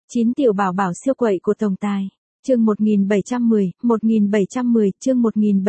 9 tiểu bảo bảo siêu quậy của tổng tài. Chương 1710, chương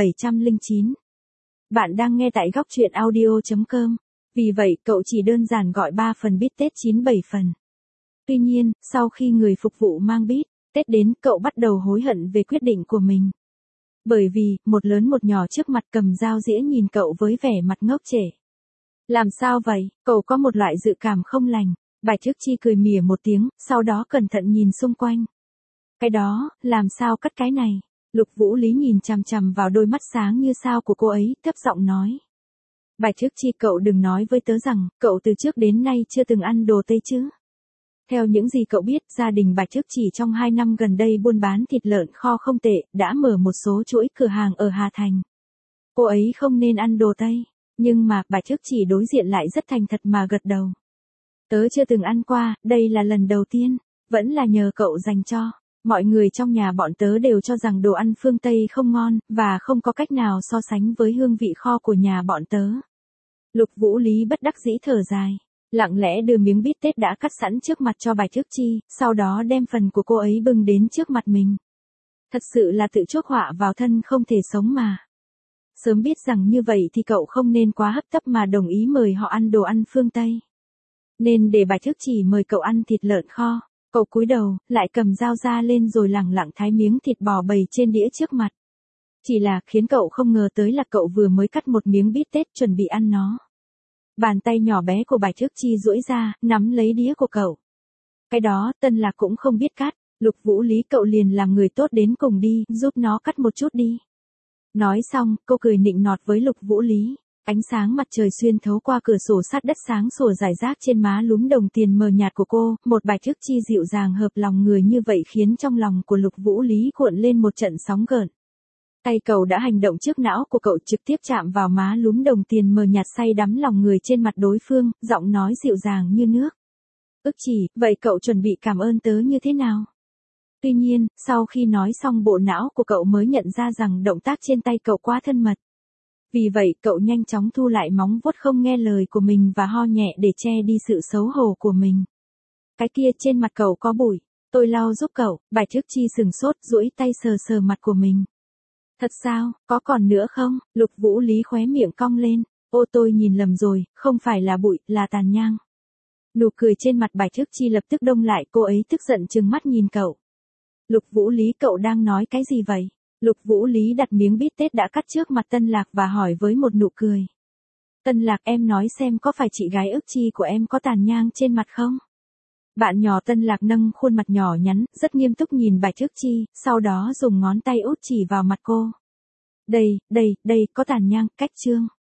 1709. Bạn đang nghe tại góc truyện audio.com. Vì vậy, cậu chỉ đơn giản gọi 3 phần bít tết 97 phần. Tuy nhiên, sau khi người phục vụ mang bít tết đến, cậu bắt đầu hối hận về quyết định của mình. Bởi vì, một lớn một nhỏ trước mặt cầm dao dĩa nhìn cậu với vẻ mặt ngốc trệ. Làm sao vậy? Cậu có một loại dự cảm không lành. Bạch Thức Chi cười mỉa một tiếng, sau đó cẩn thận nhìn xung quanh. Cái đó, làm sao cắt cái này? Lục Vũ Lý nhìn chằm chằm vào đôi mắt sáng như sao của cô ấy, thấp giọng nói. Bạch Thức Chi, cậu đừng nói với tớ rằng, cậu từ trước đến nay chưa từng ăn đồ Tây chứ. Theo những gì cậu biết, gia đình Bạch Thức Chỉ trong 2 năm gần đây buôn bán thịt lợn kho không tệ, đã mở một số chuỗi cửa hàng ở Hà Thành. Cô ấy không nên ăn đồ Tây, nhưng mà Bạch Thức Chỉ đối diện lại rất thành thật mà gật đầu. Tớ chưa từng ăn qua, đây là lần đầu tiên, vẫn là nhờ cậu dành cho. Mọi người trong nhà bọn tớ đều cho rằng đồ ăn phương Tây không ngon, và không có cách nào so sánh với hương vị kho của nhà bọn tớ. Lục Vũ Lý bất đắc dĩ thở dài, lặng lẽ đưa miếng bít tết đã cắt sẵn trước mặt cho Bạch Thức Chi, sau đó đem phần của cô ấy bưng đến trước mặt mình. Thật sự là tự chuốc họa vào thân không thể sống mà. Sớm biết rằng như vậy thì cậu không nên quá hấp tấp mà đồng ý mời họ ăn đồ ăn phương Tây. Nên để Bạch Thức Chỉ mời cậu ăn thịt lợn kho. Cậu cúi đầu, lại cầm dao ra lên rồi lẳng lặng thái miếng thịt bò bầy trên đĩa trước mặt. Chỉ là khiến cậu không ngờ tới là cậu vừa mới cắt một miếng bít tết chuẩn bị ăn nó. Bàn tay nhỏ bé của Bạch Thức Chi duỗi ra, nắm lấy đĩa của cậu. Cái đó, Tân Lạc cũng không biết cắt. Lục Vũ Lý, cậu liền làm người tốt đến cùng đi, giúp nó cắt một chút đi. Nói xong, cô cười nịnh nọt với Lục Vũ Lý. Ánh sáng mặt trời xuyên thấu qua cửa sổ sắt đất sáng sủa rải rác trên má lúm đồng tiền mờ nhạt của cô, một Bạch Thức Chi dịu dàng hợp lòng người như vậy khiến trong lòng của Lục Vũ Lý cuộn lên một trận sóng gợn. Tay cậu đã hành động trước não của cậu, trực tiếp chạm vào má lúm đồng tiền mờ nhạt, say đắm lòng người trên mặt đối phương, giọng nói dịu dàng như nước. Ức Chỉ, vậy cậu chuẩn bị cảm ơn tớ như thế nào? Tuy nhiên, sau khi nói xong bộ não của cậu mới nhận ra rằng động tác trên tay cậu quá thân mật. Vì vậy, cậu nhanh chóng thu lại móng vuốt không nghe lời của mình và ho nhẹ để che đi sự xấu hổ của mình. Cái kia, trên mặt cậu có bụi, tôi lau giúp cậu. Bạch Thức Chi sừng sốt, duỗi tay sờ sờ mặt của mình. Thật sao, có còn nữa không? Lục Vũ Lý khóe miệng cong lên. Ô, tôi nhìn lầm rồi, không phải là bụi, là tàn nhang. Nụ cười trên mặt Bạch Thức Chi lập tức đông lại, cô ấy tức giận trừng mắt nhìn cậu. Lục Vũ Lý, cậu đang nói cái gì vậy? Lục Vũ Lý đặt miếng bít tết đã cắt trước mặt Tân Lạc và hỏi với một nụ cười. Tân Lạc, em nói xem có phải chị gái Ức Chi của em có tàn nhang trên mặt không? Bạn nhỏ Tân Lạc nâng khuôn mặt nhỏ nhắn, rất nghiêm túc nhìn Bạch Thức Chi, sau đó dùng ngón tay út chỉ vào mặt cô. Đây, có tàn nhang, cách chương.